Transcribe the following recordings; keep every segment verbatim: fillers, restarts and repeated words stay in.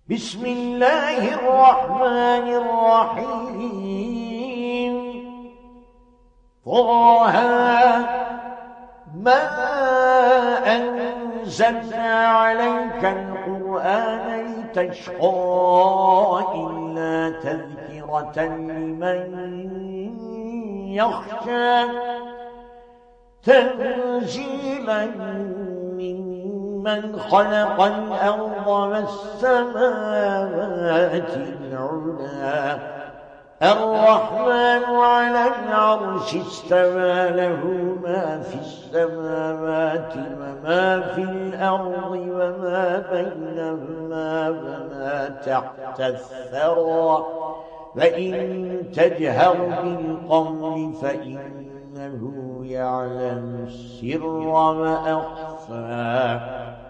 بسم الله الرحمن الرحيم طه ما أنزلنا عليك القرآن لتشقى إلا تذكرة لمن يخشى تنزيلا ممن خلق الأرض والسماوات العلى الرحمن على العرش استوى له ما في السماوات وما في الأرض وما بينهما وما تحت الثرى فإن تجهر بالقول فإنه يعلم السر وأخفى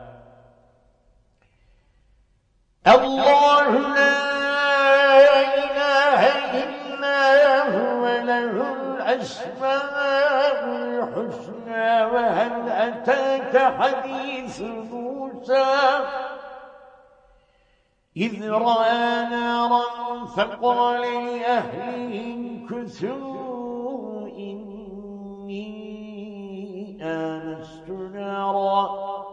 الله لا إله إلا هو له الأسماء الحسنى وهل أتاك حديث موسى إذ رأى نارا فقال لأهلهم كثوا إني آنست نارا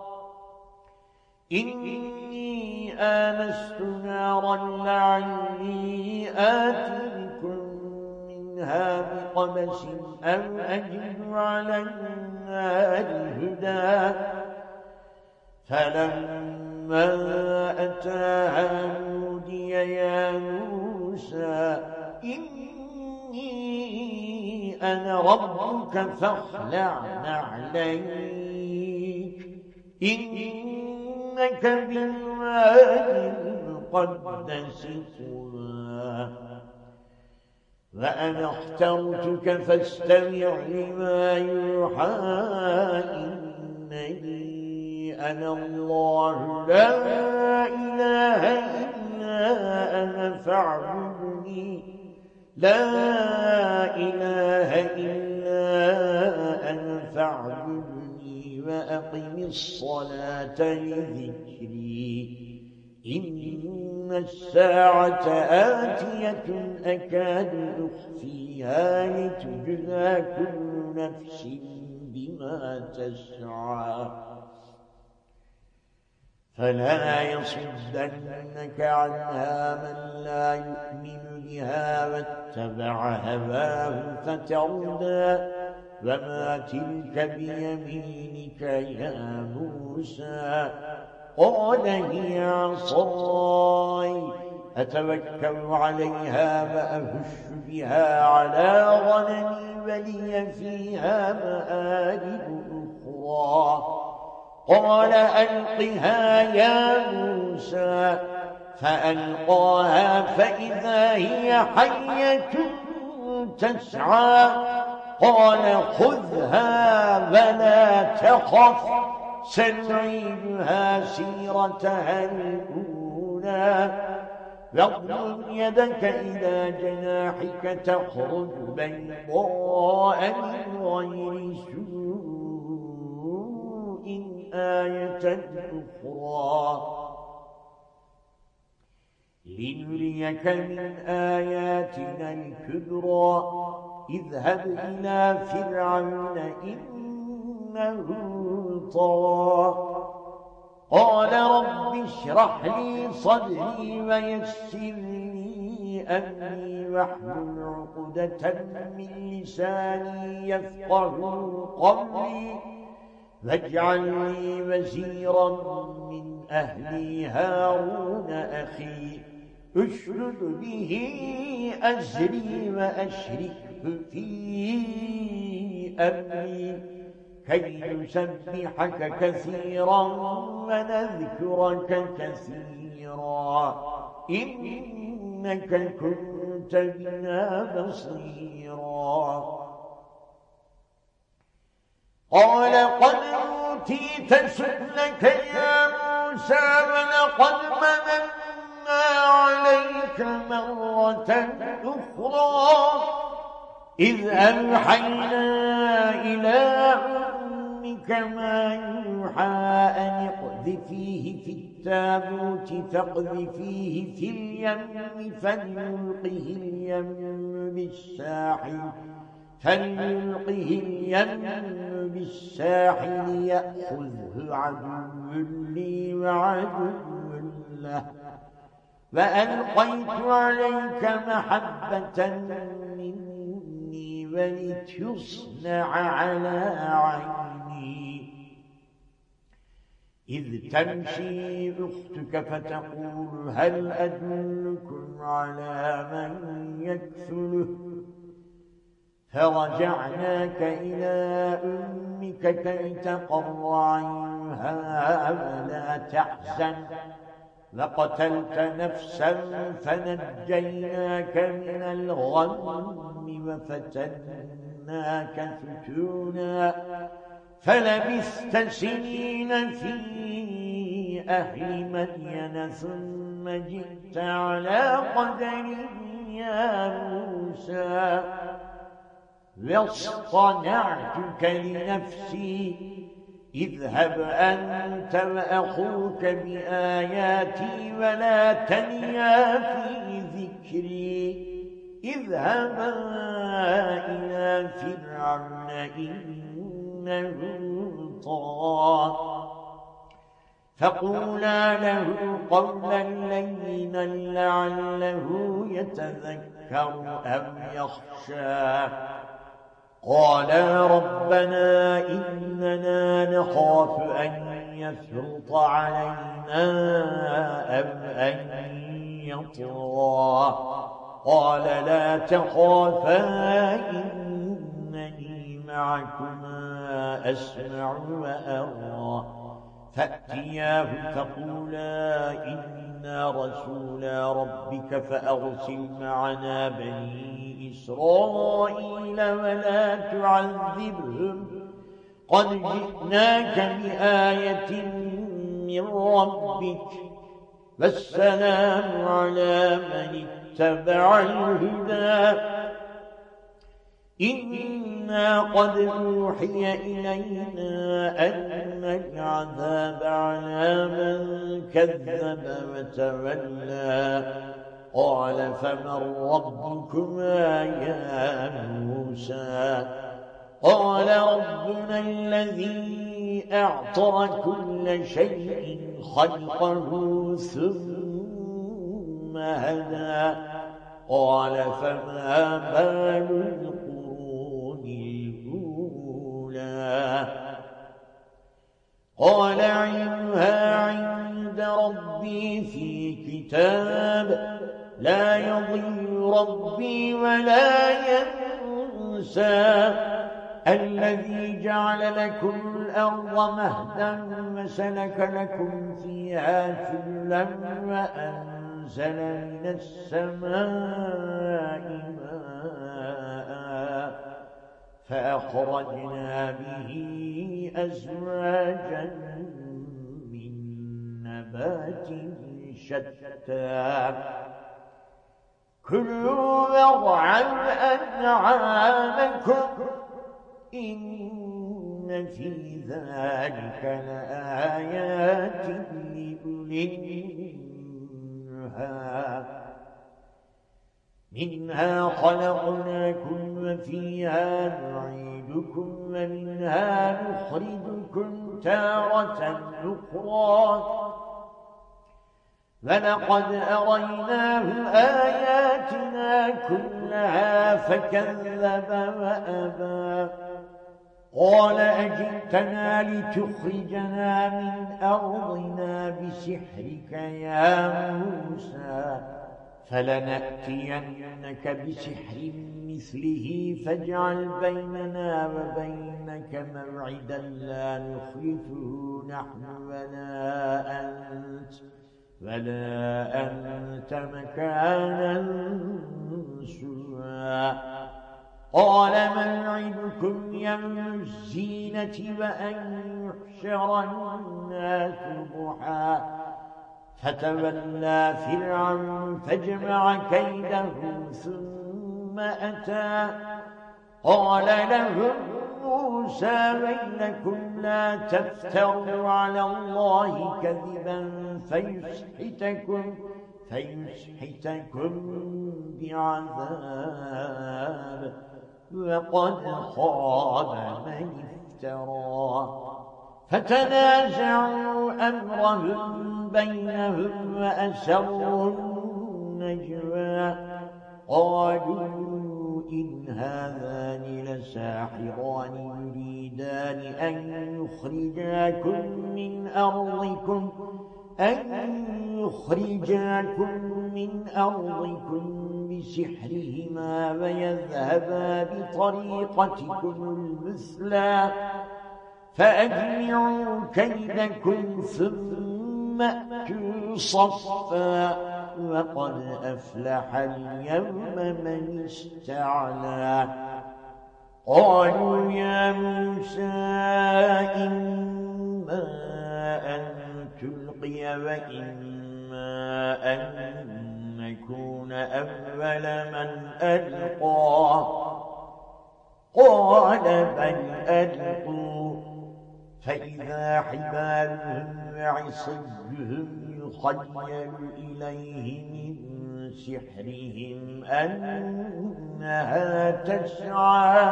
إني آنست نارا لعلي آتيكم منها بقبس أو أجد على النار هدى فلما أتاها نودي يا موسى إني أنا ربك فاخلع نعليك إنك بالوادي المقدس طوى وأنا اخترتك فاستمع لما يوحى إنني أنا الله لا إله إلا أنا فاعبدني لا إله إلا أنا فاعبدني وأقم الصلاة لذكري إن الساعة آتية أكاد أخفيها لتجزى كل نفس بما تسعى فلا يصدنك عنها من لا يؤمن بها واتبع هواه فتردى وما تلك بيمينك يا موسى قال هي عصاي أتوكل عليها وأهش بها على غنمي ولي فيها مآرب أخرى قال ألقها يا موسى فألقاها فإذا هي حية تسعى قال خذها ولا تخف سنعيدها سيرتها الأولى واضم يدك إلى جناحك تخرج بيضاء من غير سوء آية أخرى لنريك من آياتنا الكبرى اذهب إلى فرعون إنه طغى قال رب اشرح لي صدري ويسر لي أمري واحلل عقدة من لساني يفقه قولي واجعل لي وزيرا من أهلي هارون أخي اشدد به أزري وأشركه في أمري كي نسبحك كثيرا ونذكرك كثيرا إنك كنت بنا بصيرا قال قد أوتيت سؤلك يا موسى ولقد مننا عليك مرة أخرى إذ أوحينا إلى أمك ما يوحى أن اقذفيه في التابوت فاقذفيه في اليم فليلقه اليم بالساحل فليلقه اليم بالساحل يأخذه عدو لي وعدو له وألقيت عليك محبة مني ولتصنع على عيني إذ تمشي أختك فتقول هل أدلكم على من يكفله فرجعناك إلى أمك كي تقر عينها ولا تحزن لقتلت نفسا فنجيناك من الغم وفتناك فتونا فلبثت سنين في أهل مدين ثم جئت على قدر يا موسى واصطنعتك لنفسي اذهب أنت وأخوك بآياتي ولا تنيا في ذكري اذهبا إلى فرعون إنه طغى فقولا له قولا لينا لعله يتذكر أو يخشى قالا ربنا إننا نخاف أن يفرط علينا أو أن يطغى قال لا تخافا إنني معكما أسمع وأرى فأتياه فقولا إنا رسولا ربك فأرسل معنا بني إسرائيل ولا تعذبهم قد جئناك بآية من ربك والسلام على من اتبع الهدى إنا قد أوحي إلينا أن العذاب على من كذب وتولى قال فمن ربكما يا موسى قال ربنا الذي أعطى كل شيء خلقه ثم هدى قال فما بال القرون الأولى قال علمها عند ربي في كتاب لا يضل ربي ولا ينسى الذي جعل لكم الأرض مهدا وسلك لكم فيها سبلا وأنزل من السماء ماء فأخرجنا به أزواجا من نبات شتى كلوا وارعوا أنعامكم إن في ذلك لآيات لأولي النهى منها خلقناكم وفيها نعيدكم ومنها نخرجكم تارة أخرى ولقد أريناه آياتنا كلها فكذب وأبى قال أجئتنا لتخرجنا من أرضنا بسحرك يا موسى فلنأتينك بسحر مثله فاجعل بيننا وبينك موعدا لا نخلفه نحن ولا أنت ولا أنت مكانا سوى قال موعدكم يوم الزينة وأن يحشر الناس ضحى فتولى فرعون فجمع كيده ثم أتى قال لهم موسى بينكم لا تفتروا على الله كذبا فيسحتكم فيسحتكم بعذاب وقد خاب من افترى فتنازعوا أمرهم بينهم وأسروا النجوى قالوا إن هذان لساحران يريدان أن يخرجاكم من أرضكم أن يخرجاكم من أرضكم بسحرهما ويذهبا بطريقتكم المثلى فأجمعوا كيدكم ثم أتوا صفا وقد أفلح اليوم من استعلى قالوا يا موسى إما أن تلقي وإما أن نكون أول من ألقى قال بل ألقوا فإذا حبالهم وعصيهم يخيل إليه من سحرهم أنها تسعى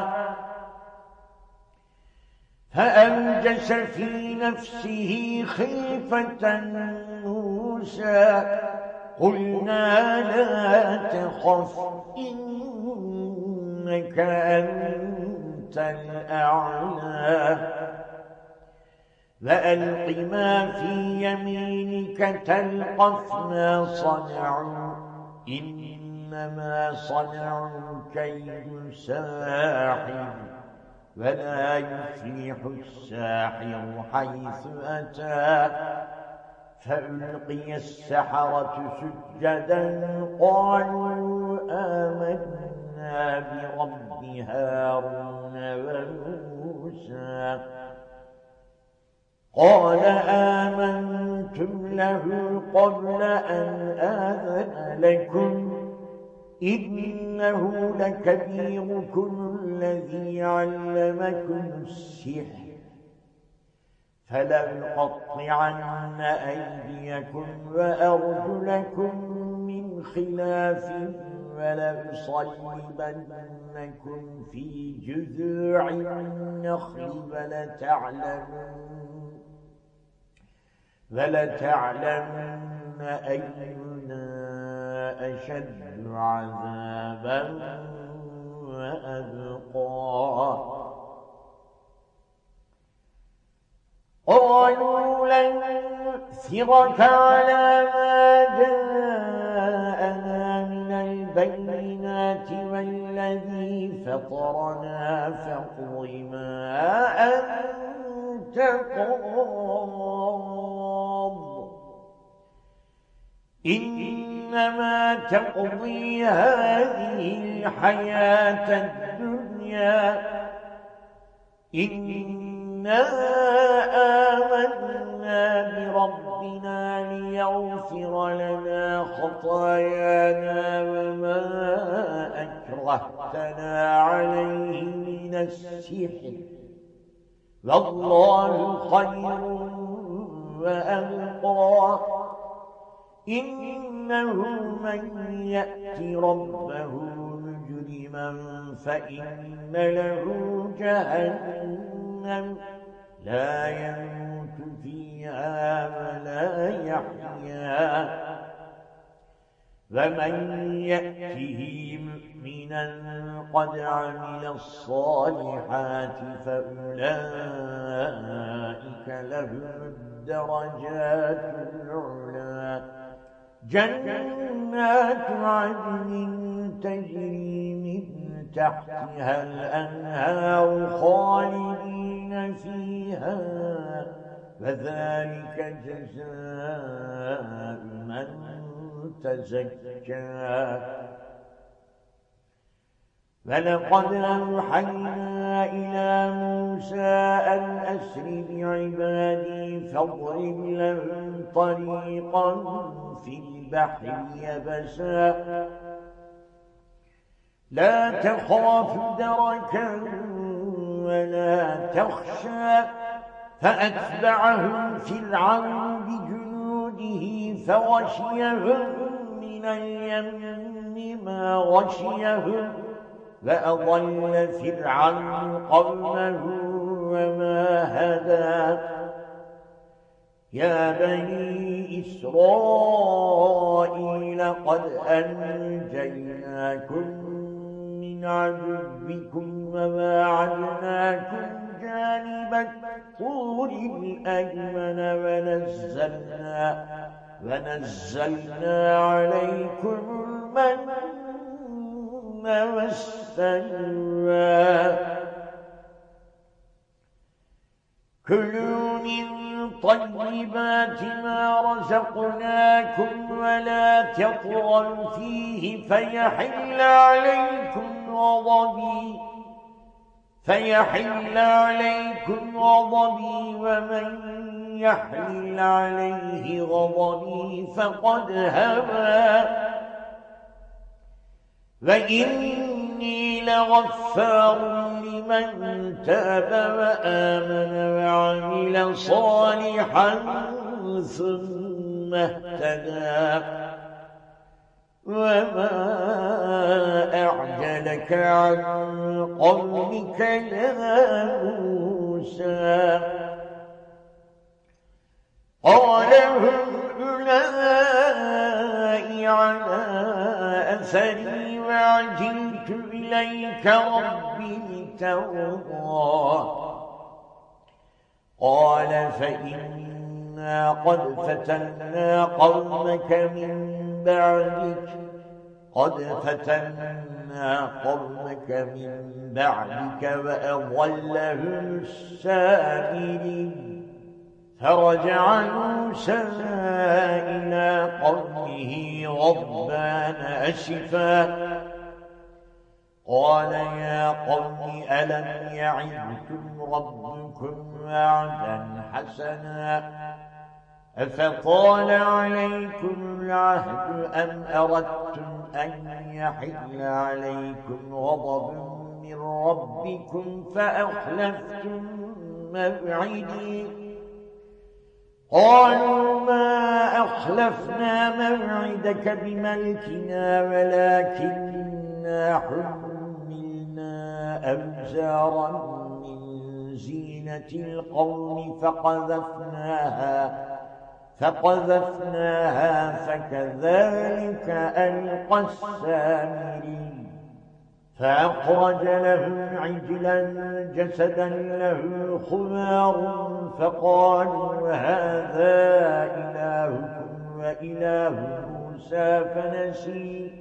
فأوجس في نفسه خيفة موسى قلنا لا تخف إنك أنت الأعلى وألق ما في يمينك تلقف ما صنعوا إنما صنعوا كيد ساحر ولا يفلح الساحر حيث أتى فألقي السحرة سجدا قالوا آمنا برب هارون وموسى قال آمنتم له قبل أن آذن لكم إنه لكبيركم الذي علمكم السحر فلأقطعن أيديكم وأرجلكم من خلاف ولأصلبنكم في جذوع النخل ولتعلمن ولتعلمن أينا أشد عذابا وأبقى قالوا لن نؤثرك على ما جاءنا من البينات والذي فطرنا فاقض ما أنت قاض إنما تقضي هذه الحياة الدنيا إنا آمنا بربنا ليغفر لنا خطايانا وما أكرهتنا عليه من السحر والله خير وأبقى إنه من يأت ربه مجرما فإن له جهنم لا يموت فيها ولا يحيا ومن يأته مؤمنا قد عمل الصالحات فأولئك لهم الدرجات العلى جنات عدن تجري من تحتها الأنهار خالدين فيها وذلك جزاء من تزكى ولقد أوحينا إلى موسى أن أسر بعبادي فاضرب لهم طريقا في البحر يبسا لا تخاف دركا ولا تخشى فأتبعهم فرعون بجنوده فغشيهم من اليم ما غشيهم فأضل فرعون قومه وما هدى يا بني إسرائيل قد أنجيناكم من عدوكم وواعدناكم جانب الطور الأيمن ونزلنا ونزلنا عليكم المن والسلوى كلوا من طيبات ما رزقناكم ولا تطغوا فيه فيحل عليكم غضبي فيحل عليكم غضبي ومن يحلل عليه غضبي فقد هوى وإني لغفار لمن تاب وآمن وعمل صالحا ثم اهتدى وما أعجلك عن قومك يا موسى قال هم أولئك على أثري وعجلت إليك ربي لترضى قال فإنا قد فتنا قومك من بعدك قد فتنا قومك من بعدك وأضلهم السامرين فرجع موسى إلى قومه غضبان أسفا قال يا قوم ألم يعدكم ربكم وعدا حسنا أفطال عليكم العهد أم أردتم أن يحل عليكم غضب من ربكم فأخلفتم موعدي قالوا ما أخلفنا موعدك بملكنا ولكننا حملنا أوزارا من زينة القوم فقذفناها فقذفناها فكذلك ألقى السامري فأخرج لهم عجلا جسدا له خوار فقالوا هذا إلهكم وإله موسى فنسي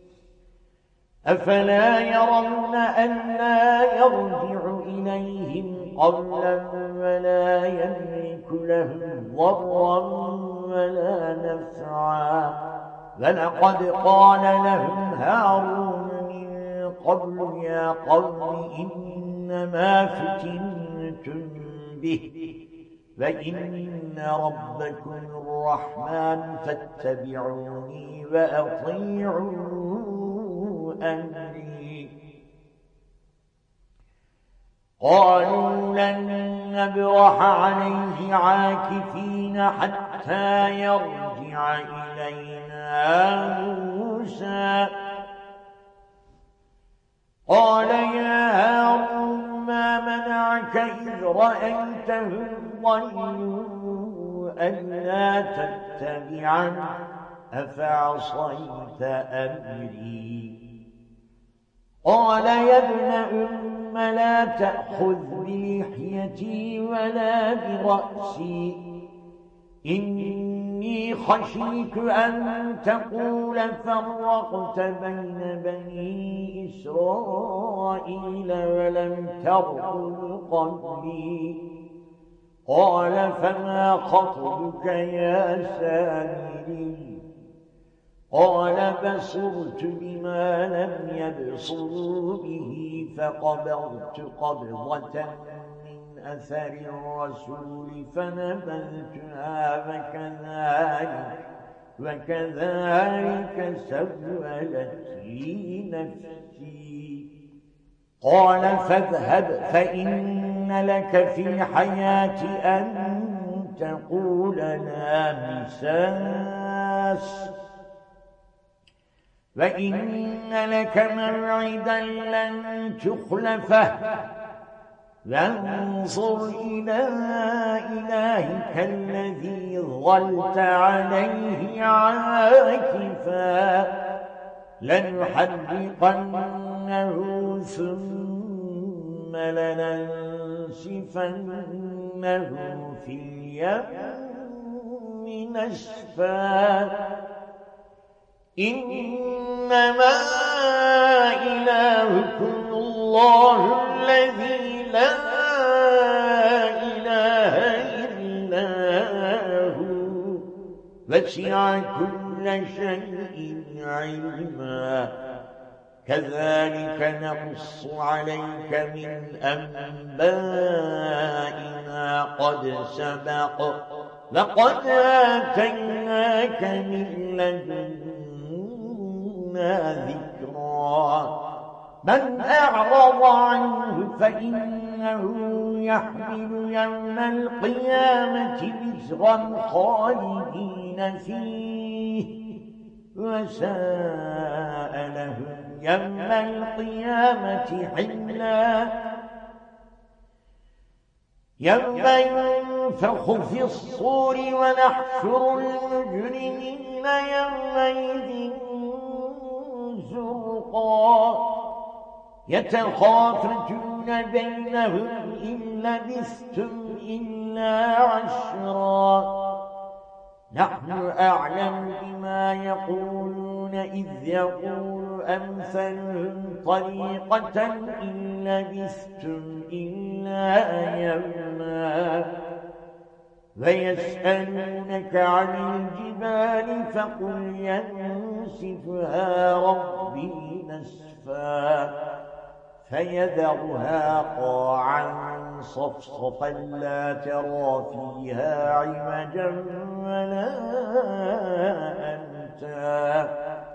أفلا يرون ألا يرجع إليهم قولا ولا يملك لهم ضرا ولا نفعا ولقد قال لهم هارون قبل يا قوم إنما فتنتم به فإن ربكم الرحمن فاتبعوني وأطيعوا أمري قالوا لن نبرح عليه عاكفين حتى يرجع إلينا موسى قال يا هارون ما منعك إذ رأيتهم ضلوا ألا تتبعن أفعصيت أمري قال يا ابن أم لا تأخذ بلحيتي ولا برأسي إني خشيت أن تقول فرقت بين بني إسرائيل ولم ترقب قولي قال فما خطبك يا سامري قال بصرت بما لم يبصروا به فقبضت قبضة من أثر الرسول فنبذتها وكذلك وكذلك سولت لي نفسي قال فاذهب فإن لك في الحياة أن تقول لا مساس فإن لك موعدا لن تخلفه وانظر إلى إلهك الذي ظلت عليه عاكفا لنحرقنه ثم لننسفنه في اليم نسفا إنما إلهكم الله الذي لا إله إلا هو وسع كل شيء علما كذلك نقص عليك من أنباء ما قد سبق لقد آتيناك من لدنا ذكرا من أعرض عنه فإنه يحمل يوم القيامة وزرا خالدين فيه وساء لهم يوم القيامة حملا يوم ينفخ في الصور ونحشر المجرمين يومئذ زرقا يتخافتون بينهم إن لبثتم إلا عشرا نحن أعلم بما يقولون إذ يقول أمثلهم طريقة إن لبثتم إلا يوما ويسألونك عن الجبال فقل ينسفها ربي نسفا فيذرها قاعا صفصفا لا ترى فيها عوجا ولا أمتا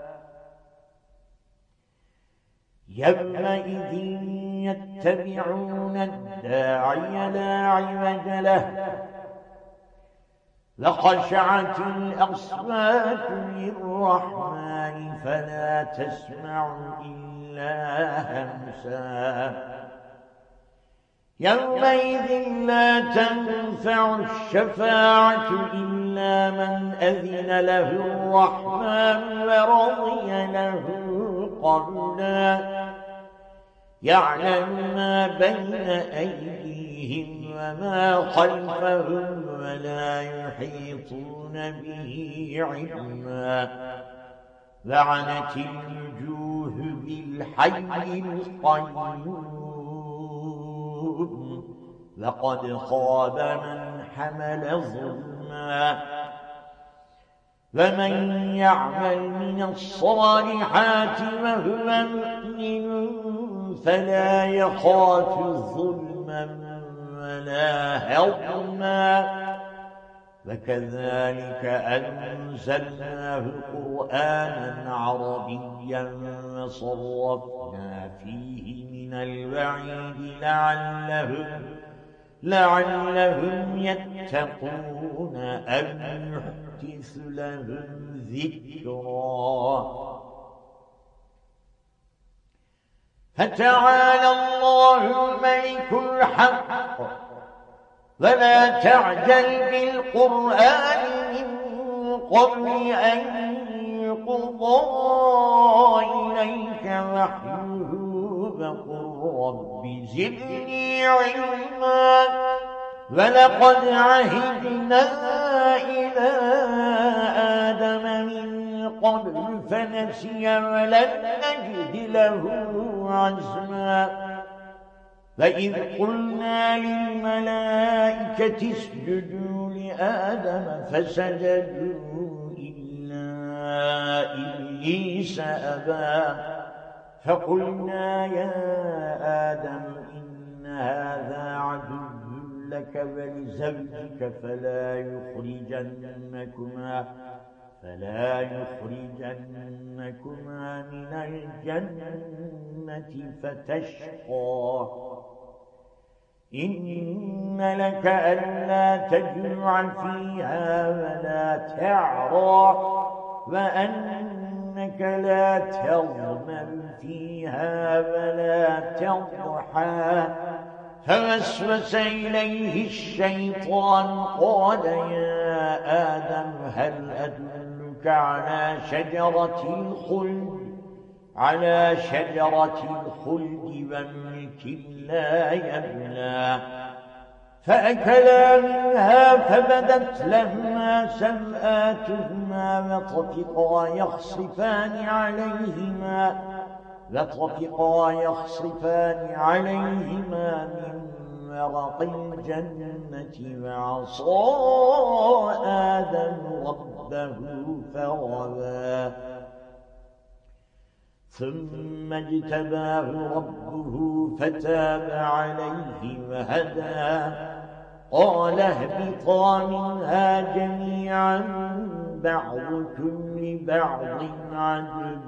يومئذ يتبعون الداعي لا عوج له لخشعت الأصوات للرحمن فلا تسمع إلا همسا يومئذ لا تنفع الشفاعة إلا من أذن له الرحمن ورضي له قولا يعلم ما بين أيديهم وما خلفهم ولا يحيطون به علما لعنت الوجوه بالحي القيوم لقد خاب من حمل ظلما ومن يعمل من الصالحات وهو مؤمن فلا يخاف ظلما ولا هضما وكذلك أنزلناه قرآنا عربيا وصرفنا فيه من الوعيد لعلهم, لعلهم يتقون أن يحدث لهم ذكرا فتعالى الله الملك الحق ولا تعجل بالقرآن من قبل أن يقضى إليك وحيه وقل رب زدني علما ولقد عهدنا إلى آدم من قبل فنسي ولم نجد له عزما فإذ قلنا للملائكة اسجدوا لآدم فسجدوا إلا إبليس أبى فقلنا يا آدم إن هذا عدو لك ولزوجك فلا يخرجنكما فلا يخرجنكما من الجنة فتشقى إن لك ألا تجوع فيها ولا تعرى وأنك لا تظمأ فيها ولا تضحى فوسوس إليه الشيطان قال يا آدم هل أدلك على شجرة الخلد على شجرة الخلد وملك لا يبلى فأكلا منها فبدت لهما سوآتهما وطفقا يخصفان عليهما وطفقا يخصفان عليهما من ورق الجنة وعصى آدم ربه فغوى ثم اجتباه ربه فتاب عليه وهدى قال اهبطا منها جميعا بعضكم لبعض عدو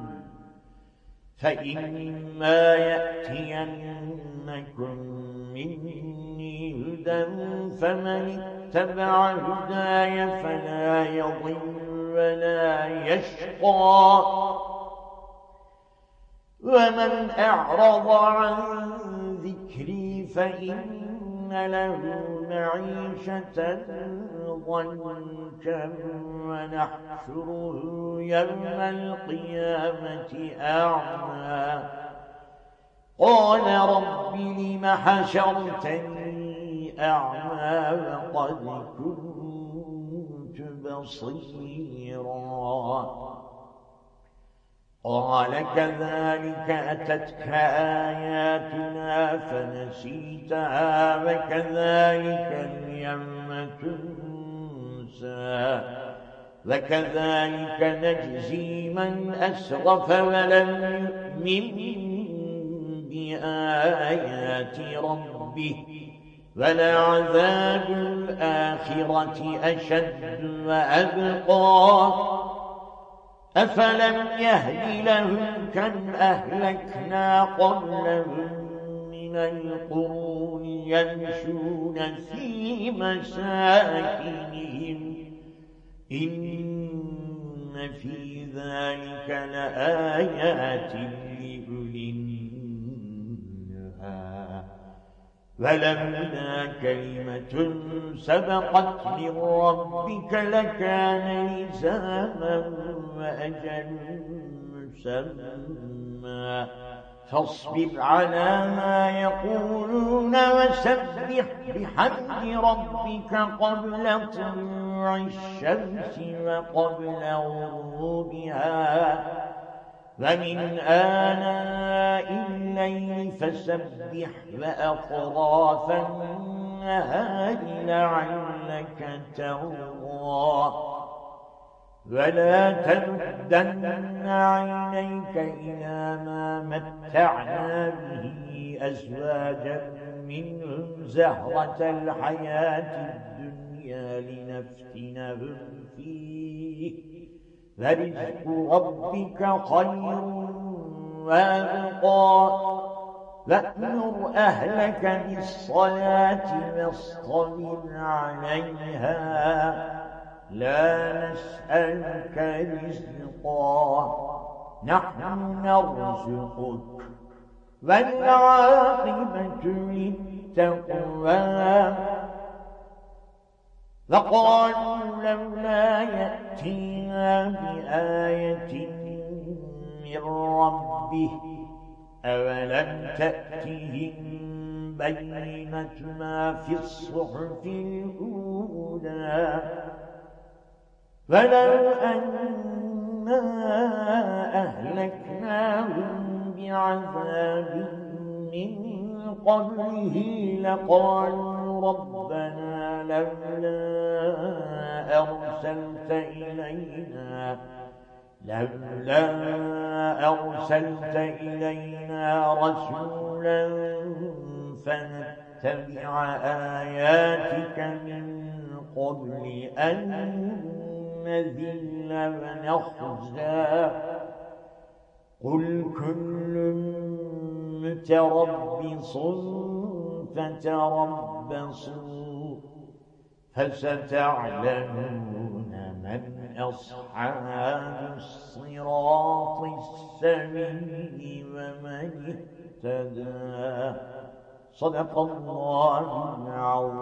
فإما يأتينكم مني هدى فمن اتبع هداي فلا يضل ولا يشقى ومن أعرض عن ذكري فإن له معيشة ضنكا ونحشره يوم القيامة أعمى قال رب لم حشرتني أعمى وقد كنت بصيرا قال كذلك أتتك آياتنا فنسيتها وكذلك اليوم تنسى وكذلك نجزي من أسرف ولم يؤمن بآيات ربه ولعذاب الآخرة أشد وأبقى أفلم يهد لهم كم أهلكنا قبلهم من القرون يمشون في مساكنهم إن في ذلك لآيات لأولي النهى ولولا كلمة سبقت من ربك لكان لزاما وأجل مسمى فاصبر على ما يقولون وسبح بحمد ربك قبل طلوع الشمس وقبل غروبها ومن آناء الليل فسبح وأطراف النهار لعلك ترضى ولا تمدن عينيك إلى ما متعنا به أزواجا منهم زهرة الحياة الدنيا لنفتنهم فيه ورزق ربك خير وأبقى وأمر أهلك بالصلاة واصطبر عليها لا نسألك رزقا نحن نرزقك والعاقبة للتقوى فقالوا لولا يأتينا بآية من ربه أولم تأتهم بينة ما في الصحف الأولى فلو أنا أهلكناهم بعذاب من قبله لقالوا ربنا لولا أرسلت إلينا لولا أرسلت إلينا رسولا فنتبع آياتك من قبل أن نذل ونخزى قل كل متربص فتربصوا فستعلمون من أصحاب الصراط السوي ومن اهتدى صدق الله العظيم.